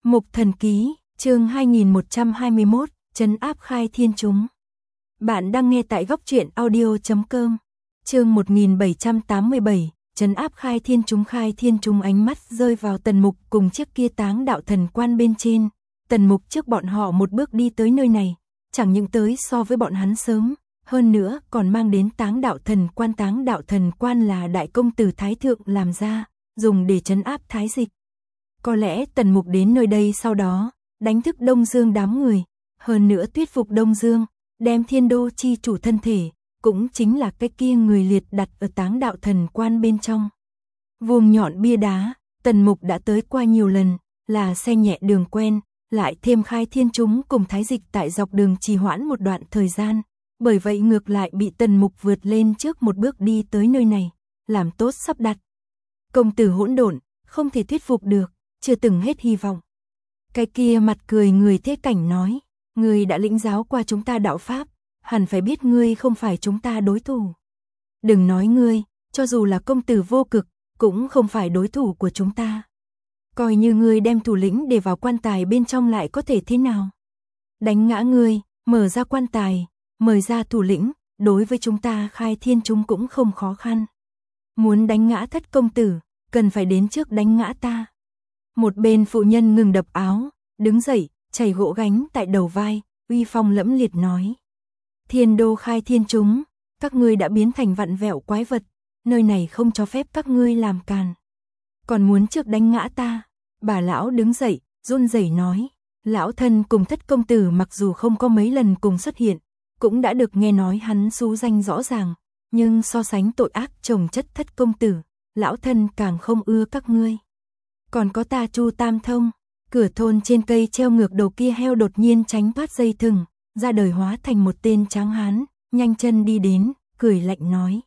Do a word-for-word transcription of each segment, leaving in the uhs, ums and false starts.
Mục Thần Ký, chương hai nghìn một trăm hai mươi mốt, trấn áp khai thiên chúng. Bạn đang nghe tại góc truyện audio chấm com. Chương một nghìn bảy trăm tám mươi bảy, trấn áp khai thiên chúng. Khai thiên chúng ánh mắt rơi vào Tần Mục cùng chiếc kia Táng Đạo Thần Quan bên trên. Tần Mục trước bọn họ một bước đi tới nơi này, chẳng những tới so với bọn hắn sớm, hơn nữa còn mang đến Táng Đạo Thần Quan. Táng Đạo Thần Quan là đại công tử Thái Thượng làm ra, dùng để trấn áp Thái Dịch. Có lẽ Tần Mục đến nơi đây sau đó, đánh thức Đông Dương đám người, hơn nữa thuyết phục Đông Dương, đem Thiên Đô chi chủ thân thể, cũng chính là cái kia người liệt đặt ở Táng Đạo Thần Quan bên trong. Vuông nhọn bia đá, Tần Mục đã tới qua nhiều lần, là xe nhẹ đường quen, lại thêm khai thiên chúng cùng Thái Dịch tại dọc đường trì hoãn một đoạn thời gian, bởi vậy ngược lại bị Tần Mục vượt lên trước một bước đi tới nơi này, làm tốt sắp đặt. Công tử hỗn độn, không thể thuyết phục được, chưa từng hết hy vọng. Cái kia mặt cười người Thế Cảnh nói, ngươi đã lĩnh giáo qua chúng ta đạo pháp, hẳn phải biết ngươi không phải chúng ta đối thủ. Đừng nói ngươi, cho dù là công tử vô cực, cũng không phải đối thủ của chúng ta. Coi như ngươi đem thủ lĩnh để vào quan tài bên trong lại có thể thế nào? Đánh ngã ngươi, mở ra quan tài, mời ra thủ lĩnh, đối với chúng ta khai thiên chúng cũng không khó khăn. Muốn đánh ngã Thất công tử, cần phải đến trước đánh ngã ta. Một bên phụ nhân ngừng đập áo, đứng dậy, chảy gỗ gánh tại đầu vai, uy phong lẫm liệt nói. Thiên Đô khai thiên chúng, các ngươi đã biến thành vặn vẹo quái vật, nơi này không cho phép các ngươi làm càn. Còn muốn trước đánh ngã ta, bà lão đứng dậy, run rẩy nói. Lão thân cùng Thất công tử mặc dù không có mấy lần cùng xuất hiện, cũng đã được nghe nói hắn xú danh rõ ràng, nhưng so sánh tội ác chồng chất Thất công tử, lão thân càng không ưa các ngươi. Còn có ta Chu Tam Thông, cửa thôn trên cây treo ngược đầu kia heo đột nhiên tránh thoát dây thừng, ra đời hóa thành một tên tráng hán, nhanh chân đi đến, cười lạnh nói.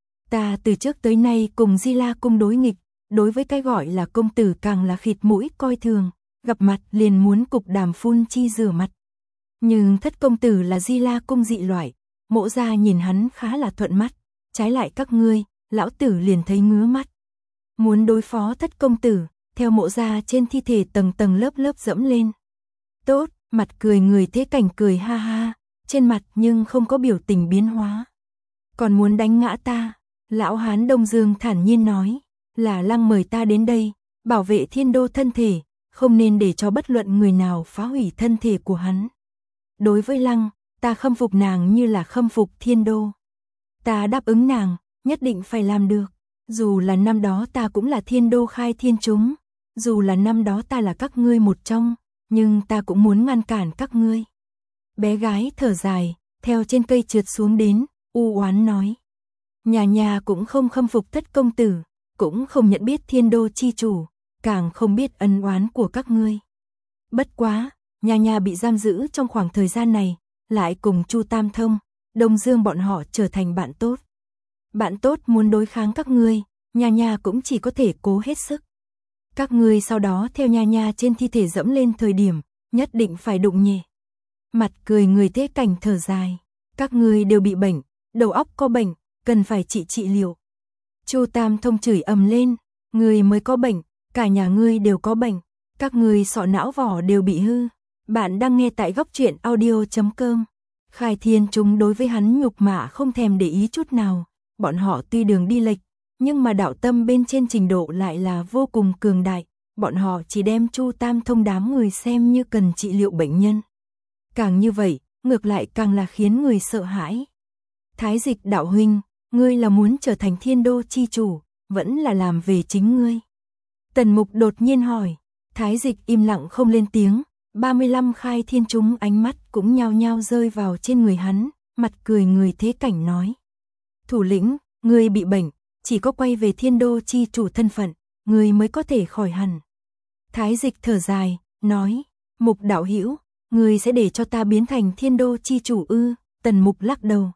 Ta từ trước tới nay cùng Di La cung đối nghịch, đối với cái gọi là công tử càng là khịt mũi coi thường, gặp mặt liền muốn cục đàm phun chi rửa mặt. Nhưng Thất công tử là Di La cung dị loại, mộ gia nhìn hắn khá là thuận mắt, trái lại các ngươi, lão tử liền thấy ngứa mắt. Muốn đối phó Thất công tử, theo mộ gia trên thi thể tầng tầng lớp lớp dẫm lên. Tốt, mặt cười người Thế Cảnh cười ha ha, trên mặt nhưng không có biểu tình biến hóa. Còn muốn đánh ngã ta, lão hán Đông Dương thản nhiên nói, là Lăng mời ta đến đây, bảo vệ Thiên Đô thân thể, không nên để cho bất luận người nào phá hủy thân thể của hắn. Đối với Lăng, ta khâm phục nàng như là khâm phục Thiên Đô. Ta đáp ứng nàng, nhất định phải làm được. Dù là năm đó ta cũng là Thiên Đô khai thiên chúng, dù là năm đó ta là các ngươi một trong, nhưng ta cũng muốn ngăn cản các ngươi. Bé gái thở dài, theo trên cây trượt xuống đến, u oán nói. Nhà nhà cũng không khâm phục Thất công tử, cũng không nhận biết Thiên Đô chi chủ, càng không biết ân oán của các ngươi. Bất quá, nhà nhà bị giam giữ trong khoảng thời gian này, lại cùng Chu Tam Thông, Đông Dương bọn họ trở thành bạn tốt. Bạn tốt muốn đối kháng các ngươi, nhà nhà cũng chỉ có thể cố hết sức. Các ngươi sau đó theo nhà nhà trên thi thể dẫm lên thời điểm, nhất định phải đụng nhẹ. Mặt cười người Thế Cảnh thở dài. Các ngươi đều bị bệnh, đầu óc có bệnh, cần phải trị trị liệu. Chu Tam Thông chửi ầm lên, ngươi mới có bệnh, cả nhà ngươi đều có bệnh, các ngươi sọ não vỏ đều bị hư. Bạn đang nghe tại góc truyện audio chấm com. Khai thiên chúng đối với hắn nhục mạ không thèm để ý chút nào, bọn họ tuy đường đi lệch, nhưng mà đạo tâm bên trên trình độ lại là vô cùng cường đại, bọn họ chỉ đem Chu Tam Thông đám người xem như cần trị liệu bệnh nhân. Càng như vậy, ngược lại càng là khiến người sợ hãi. Thái Dịch đạo huynh, ngươi là muốn trở thành Thiên Đô chi chủ, vẫn là làm về chính ngươi? Tần Mục đột nhiên hỏi. Thái Dịch im lặng không lên tiếng, ba mươi lăm khai thiên chúng ánh mắt cũng nhao nhao rơi vào trên người hắn, mặt cười người Thế Cảnh nói. Thủ lĩnh, ngươi bị bệnh, chỉ có quay về Thiên Đô chi chủ thân phận, ngươi mới có thể khỏi hẳn. Thái Dịch thở dài, nói, Mục đạo hữu, ngươi sẽ để cho ta biến thành Thiên Đô chi chủ ư? Tần Mục lắc đầu.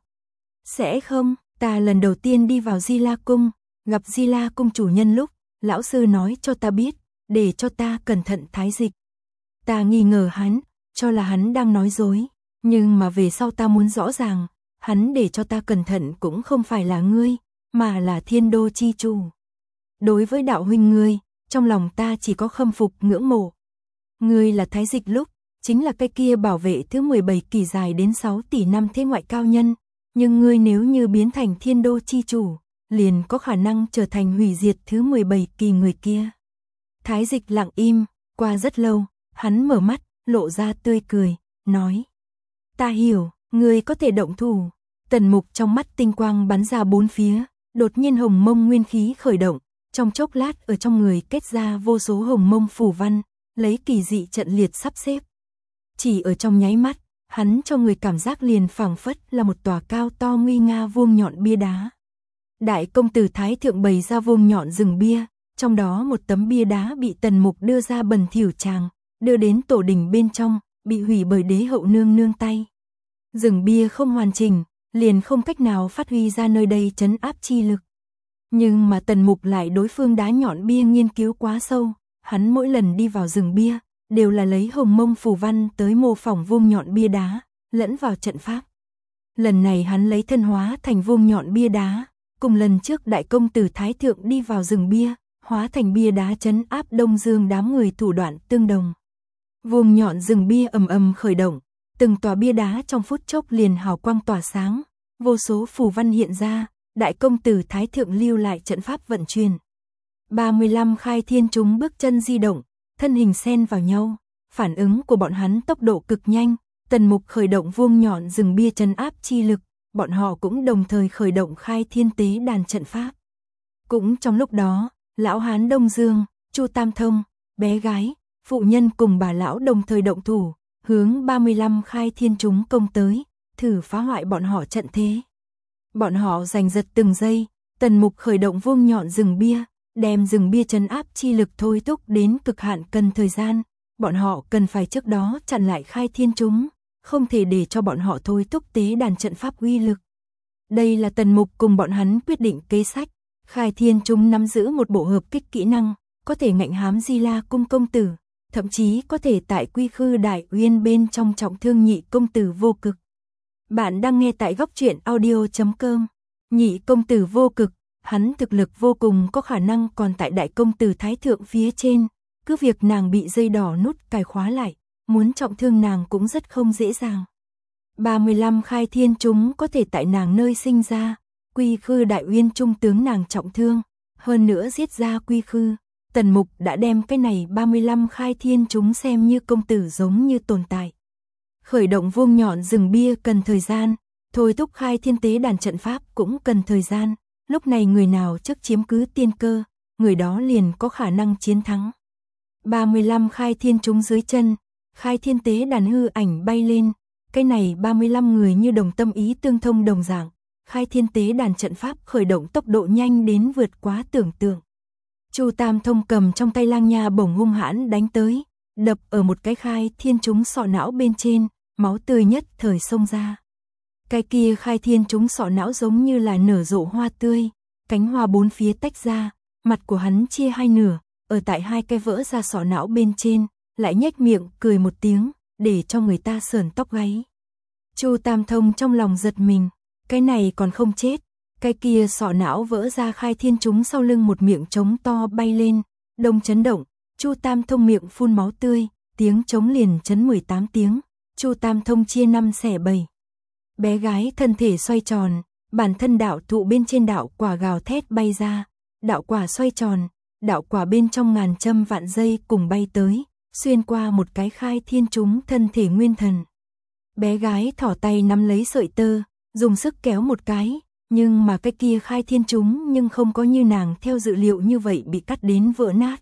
Sẽ không, ta lần đầu tiên đi vào Di La cung, gặp Di La cung chủ nhân lúc, lão sư nói cho ta biết, để cho ta cẩn thận Thái Dịch. Ta nghi ngờ hắn, cho là hắn đang nói dối, nhưng mà về sau ta muốn rõ ràng, hắn để cho ta cẩn thận cũng không phải là ngươi, mà là Thiên Đô chi chủ. Đối với đạo huynh ngươi, trong lòng ta chỉ có khâm phục ngưỡng mộ. Ngươi là Thái Dịch lúc, chính là cái kia bảo vệ thứ mười bảy kỳ dài đến sáu tỷ năm thế ngoại cao nhân, nhưng ngươi nếu như biến thành thiên đô chi chủ, liền có khả năng trở thành hủy diệt thứ mười bảy kỳ người kia. Thái Dịch lặng im, qua rất lâu, hắn mở mắt, lộ ra tươi cười, nói. Ta hiểu, ngươi có thể động thủ. Tần Mục trong mắt tinh quang bắn ra bốn phía, đột nhiên hồng mông nguyên khí khởi động, trong chốc lát ở trong người kết ra vô số hồng mông phù văn, lấy kỳ dị trận liệt sắp xếp. Chỉ ở trong nháy mắt, hắn cho người cảm giác liền phảng phất là một tòa cao to nguy nga vuông nhọn bia đá. Đại công tử Thái Thượng bày ra vuông nhọn rừng bia, trong đó một tấm bia đá bị Tần Mục đưa ra bẩn thỉu tràng, đưa đến tổ đình bên trong, bị hủy bởi đế hậu nương nương tay. Rừng bia không hoàn chỉnh, liền không cách nào phát huy ra nơi đây trấn áp chi lực. Nhưng mà Tần Mục lại đối phương đá nhọn bia nghiên cứu quá sâu, hắn mỗi lần đi vào rừng bia, đều là lấy hồng mông phù văn tới mô phỏng vuông nhọn bia đá, lẫn vào trận pháp. Lần này hắn lấy thân hóa thành vuông nhọn bia đá, cùng lần trước đại công tử Thái Thượng đi vào rừng bia, hóa thành bia đá trấn áp Đông Dương đám người thủ đoạn tương đồng. Vuông nhọn rừng bia ầm ầm khởi động, từng tòa bia đá trong phút chốc liền hào quang tỏa sáng, vô số phù văn hiện ra, đại công tử Thái Thượng lưu lại trận pháp vận chuyển. ba mươi lăm khai thiên chúng bước chân di động, thân hình xen vào nhau, phản ứng của bọn hắn tốc độ cực nhanh, Tần Mục khởi động vuông nhọn rừng bia trấn áp chi lực, bọn họ cũng đồng thời khởi động khai thiên tế đàn trận pháp. Cũng trong lúc đó, lão hán Đông Dương, Chu Tam Thông, bé gái, phụ nhân cùng bà lão đồng thời động thủ, hướng ba mươi lăm khai thiên chúng công tới, thử phá hoại bọn họ trận thế. Bọn họ giành giật từng giây, Tần Mục khởi động vuông nhọn rừng bia, đem rừng bia trấn áp chi lực thôi thúc đến cực hạn cần thời gian, bọn họ cần phải trước đó chặn lại khai thiên chúng, không thể để cho bọn họ thôi thúc tế đàn trận pháp uy lực. Đây là Tần Mục cùng bọn hắn quyết định kế sách, khai thiên chúng nắm giữ một bộ hợp kích kỹ năng, có thể ngạnh hám Di La cung công tử, thậm chí có thể tại Quy Khư Đại Uyên bên trong trọng thương nhị công tử Vô Cực. Bạn đang nghe tại góc truyện audio chấm com. Nhị công tử Vô Cực, hắn thực lực vô cùng có khả năng còn tại đại công tử Thái Thượng phía trên, cứ việc nàng bị dây đỏ nút cài khóa lại, muốn trọng thương nàng cũng rất không dễ dàng. ba mươi lăm khai thiên chúng có thể tại nàng nơi sinh ra, Quy Khư Đại Uyên trung tướng nàng trọng thương, hơn nữa giết ra Quy Khư. Tần Mục đã đem cái này ba mươi lăm khai thiên chúng xem như công tử giống như tồn tại. Khởi động vuông nhọn rừng bia cần thời gian, thôi thúc khai thiên tế đàn trận pháp cũng cần thời gian, lúc này người nào trước chiếm cứ tiên cơ, người đó liền có khả năng chiến thắng. ba mươi lăm khai thiên chúng dưới chân, khai thiên tế đàn hư ảnh bay lên, cái này ba mươi lăm người như đồng tâm ý tương thông đồng dạng, khai thiên tế đàn trận pháp khởi động tốc độ nhanh đến vượt quá tưởng tượng. Chu Tam Thông cầm trong tay lang nha bổng hung hãn đánh tới, đập ở một cái khai thiên chúng sọ não bên trên, máu tươi nhất thời xông ra. Cái kia khai thiên chúng sọ não giống như là nở rộ hoa tươi, cánh hoa bốn phía tách ra, mặt của hắn chia hai nửa, ở tại hai cái vỡ ra sọ não bên trên, lại nhếch miệng cười một tiếng, để cho người ta sởn tóc gáy. Chu Tam Thông trong lòng giật mình, cái này còn không chết. Cái kia sọ não vỡ ra khai thiên chúng sau lưng một miệng trống to bay lên, đông chấn động, Chu Tam Thông miệng phun máu tươi, tiếng trống liền chấn mười tám tiếng, Chu Tam Thông chia năm xẻ bảy. Bé gái thân thể xoay tròn, bản thân đạo thụ bên trên đạo quả gào thét bay ra, đạo quả xoay tròn, đạo quả bên trong ngàn châm vạn dây cùng bay tới, xuyên qua một cái khai thiên chúng thân thể nguyên thần. Bé gái thỏ tay nắm lấy sợi tơ, dùng sức kéo một cái. Nhưng mà cái kia khai thiên chúng nhưng không có như nàng theo dự liệu như vậy bị cắt đến vỡ nát.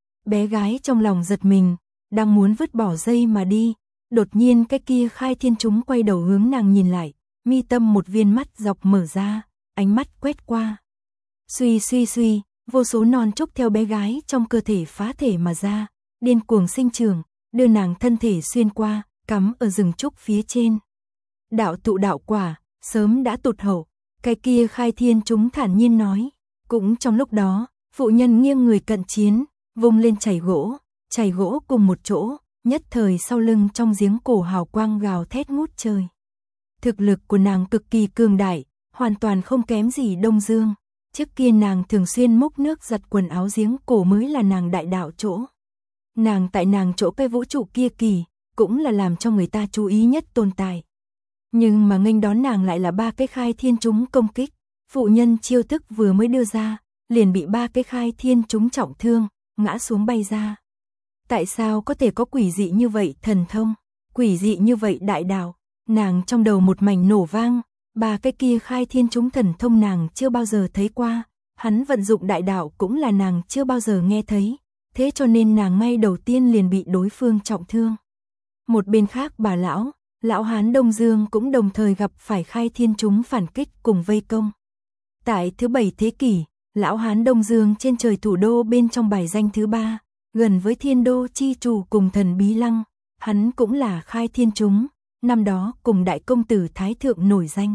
Bé gái trong lòng giật mình, đang muốn vứt bỏ dây mà đi, đột nhiên cái kia khai thiên chúng quay đầu hướng nàng nhìn lại, mi tâm một viên mắt dọc mở ra, ánh mắt quét qua. Suy suy suy, vô số non trúc theo bé gái trong cơ thể phá thể mà ra, điên cuồng sinh trưởng, đưa nàng thân thể xuyên qua, cắm ở rừng trúc phía trên. Đạo tụ đạo quả, sớm đã tụt hậu. Cái kia khai thiên chúng thản nhiên nói, cũng trong lúc đó, phụ nhân nghiêng người cận chiến, vung lên chày gỗ, chày gỗ cùng một chỗ, nhất thời sau lưng trong giếng cổ hào quang gào thét ngút trời. Thực lực của nàng cực kỳ cường đại, hoàn toàn không kém gì Đông Dương, trước kia nàng thường xuyên múc nước giặt quần áo giếng cổ mới là nàng đại đạo chỗ. nàng tại nàng chỗ cái vũ trụ kia kỳ, cũng là làm cho người ta chú ý nhất tồn tại. Nhưng mà nghênh đón nàng lại là ba cái khai thiên chúng công kích, phụ nhân chiêu thức vừa mới đưa ra, liền bị ba cái khai thiên chúng trọng thương, ngã xuống bay ra. Tại sao có thể có quỷ dị như vậy thần thông, quỷ dị như vậy đại đạo, nàng trong đầu một mảnh nổ vang, ba cái kia khai thiên chúng thần thông nàng chưa bao giờ thấy qua, hắn vận dụng đại đạo cũng là nàng chưa bao giờ nghe thấy, thế cho nên nàng ngay đầu tiên liền bị đối phương trọng thương. Một bên khác bà lão, lão hán Đông Dương cũng đồng thời gặp phải khai thiên chúng phản kích cùng vây công. Tại thứ bảy thế kỷ, lão hán Đông Dương trên trời thủ đô bên trong bài danh thứ ba, gần với thiên đô chi chủ cùng thần bí lăng, hắn cũng là khai thiên chúng, năm đó cùng đại công tử Thái Thượng nổi danh.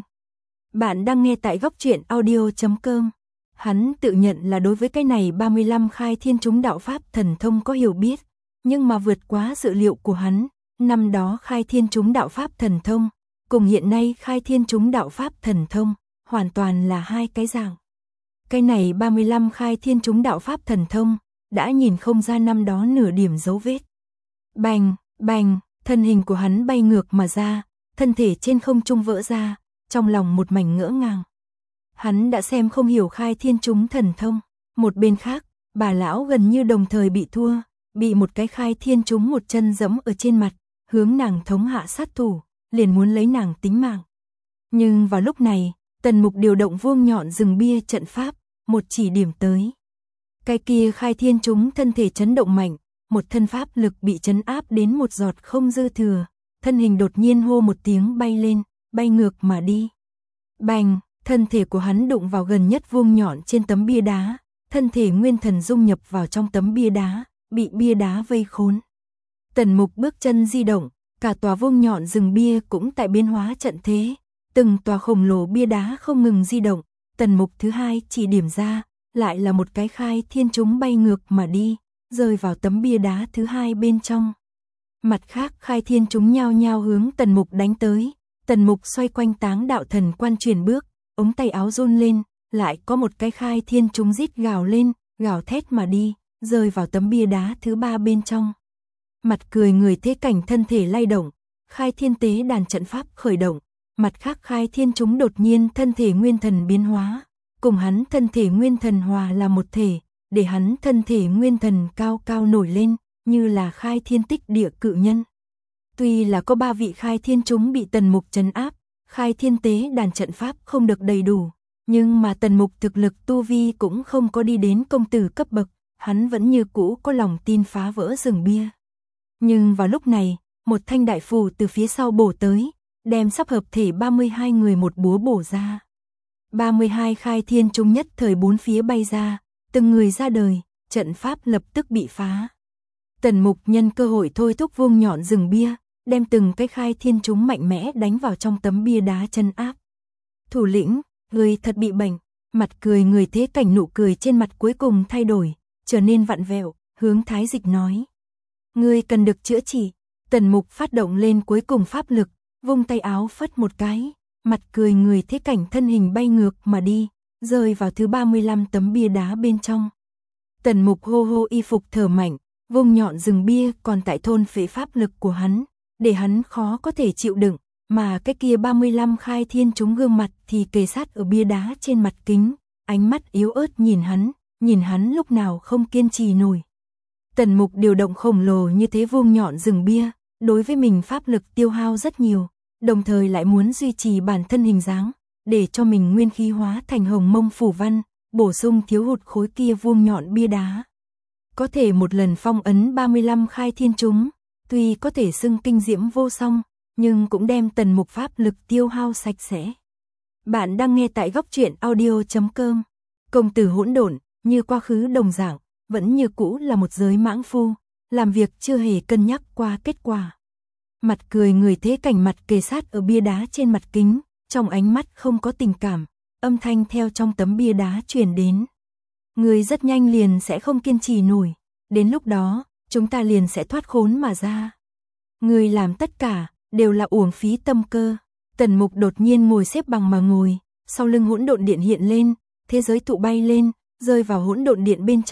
Bạn đang nghe tại góc truyện audio chấm com. Hắn tự nhận là đối với cái này ba mươi lăm khai thiên chúng đạo pháp thần thông có hiểu biết, nhưng mà vượt quá dự liệu của hắn, năm đó khai thiên chúng đạo pháp thần thông, cùng hiện nay khai thiên chúng đạo pháp thần thông, hoàn toàn là hai cái dạng. Cái này ba mươi lăm khai thiên chúng đạo pháp thần thông, đã nhìn không ra năm đó nửa điểm dấu vết. Bành, bành, thân hình của hắn bay ngược mà ra, thân thể trên không trung vỡ ra, trong lòng một mảnh ngỡ ngàng. Hắn đã xem không hiểu khai thiên chúng thần thông. Một bên khác, bà lão gần như đồng thời bị thua, bị một cái khai thiên chúng một chân giẫm ở trên mặt, hướng nàng thống hạ sát thủ, liền muốn lấy nàng tính mạng. Nhưng vào lúc này, Tần Mục điều động vuông nhọn rừng bia trận pháp, một chỉ điểm tới. Cái kia khai thiên chúng thân thể chấn động mạnh, một thân pháp lực bị chấn áp đến một giọt không dư thừa, thân hình đột nhiên hô một tiếng bay lên, bay ngược mà đi. Bành, thân thể của hắn đụng vào gần nhất vuông nhọn trên tấm bia đá, thân thể nguyên thần dung nhập vào trong tấm bia đá, bị bia đá vây khốn. Tần Mục bước chân di động, cả tòa vuông nhọn rừng bia cũng tại biến hóa trận thế, từng tòa khổng lồ bia đá không ngừng di động. Tần Mục thứ hai chỉ điểm ra, lại là một cái khai thiên chúng bay ngược mà đi, rơi vào tấm bia đá thứ hai bên trong. Mặt khác khai thiên chúng nhao nhao hướng Tần Mục đánh tới, Tần Mục xoay quanh táng đạo thần quan chuyển bước, ống tay áo run lên, lại có một cái khai thiên chúng rít gào lên, gào thét mà đi, rơi vào tấm bia đá thứ ba bên trong. Mặt cười người thế cảnh thân thể lay động, khai thiên tế đàn trận pháp khởi động, mặt khác khai thiên chúng đột nhiên thân thể nguyên thần biến hóa, cùng hắn thân thể nguyên thần hòa là một thể, để hắn thân thể nguyên thần cao cao nổi lên, như là khai thiên tích địa cự nhân. Tuy là có ba vị khai thiên chúng bị Tần Mục trấn áp, khai thiên tế đàn trận pháp không được đầy đủ, nhưng mà Tần Mục thực lực tu vi cũng không có đi đến công tử cấp bậc, hắn vẫn như cũ có lòng tin phá vỡ rừng bia. Nhưng vào lúc này, một thanh đại phù từ phía sau bổ tới, đem sắp hợp thể ba mươi hai người một búa bổ ra. ba mươi hai khai thiên chúng nhất thời bốn phía bay ra, từng người ra đời, trận pháp lập tức bị phá. Tần Mục nhân cơ hội thôi thúc vuông nhọn rừng bia, đem từng cái khai thiên chúng mạnh mẽ đánh vào trong tấm bia đá chân áp. Thủ lĩnh, người thật bị bệnh, mặt cười người thế cảnh nụ cười trên mặt cuối cùng thay đổi, trở nên vặn vẹo, hướng Thái Dịch nói. Ngươi cần được chữa trị. Tần Mục phát động lên cuối cùng pháp lực, vung tay áo phất một cái, mặt cười người thế cảnh thân hình bay ngược mà đi, rơi vào thứ ba mươi lăm tấm bia đá bên trong. Tần Mục hô hô y phục thở mạnh, vung nhọn rừng bia còn tại thôn phệ pháp lực của hắn, để hắn khó có thể chịu đựng, mà cái kia ba mươi lăm khai thiên chúng gương mặt thì kề sát ở bia đá trên mặt kính, ánh mắt yếu ớt nhìn hắn, nhìn hắn lúc nào không kiên trì nổi. Tần Mục điều động khổng lồ như thế vuông nhọn rừng bia, đối với mình pháp lực tiêu hao rất nhiều, đồng thời lại muốn duy trì bản thân hình dáng, để cho mình nguyên khí hóa thành hồng mông phủ văn, bổ sung thiếu hụt khối kia vuông nhọn bia đá. Có thể một lần phong ấn ba mươi lăm khai thiên chúng, tuy có thể xưng kinh diễm vô song, nhưng cũng đem Tần Mục pháp lực tiêu hao sạch sẽ. Bạn đang nghe tại góc truyện audio chấm com. Công tử hỗn độn, như quá khứ đồng dạng, vẫn như cũ là một giới mãng phu, làm việc chưa hề cân nhắc qua kết quả. Mặt cười người thế cảnh mặt kề sát ở bia đá trên mặt kính, trong ánh mắt không có tình cảm, âm thanh theo trong tấm bia đá truyền đến. Người rất nhanh liền sẽ không kiên trì nổi, đến lúc đó, chúng ta liền sẽ thoát khốn mà ra. Người làm tất cả, đều là uổng phí tâm cơ. Tần Mục đột nhiên ngồi xếp bằng mà ngồi, sau lưng hỗn độn điện hiện lên, thế giới tụ bay lên, rơi vào hỗn độn điện bên trong,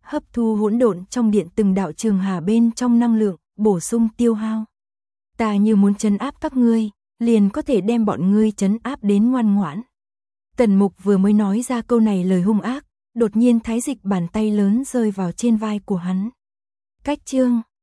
hấp thu hỗn độn trong điện từng đạo trường hà bên trong năng lượng, bổ sung tiêu hao. Ta như muốn trấn áp các ngươi, liền có thể đem bọn ngươi trấn áp đến ngoan ngoãn. Tần Mục vừa mới nói ra câu này lời hung ác, đột nhiên Thái Dịch bàn tay lớn rơi vào trên vai của hắn. Cách chương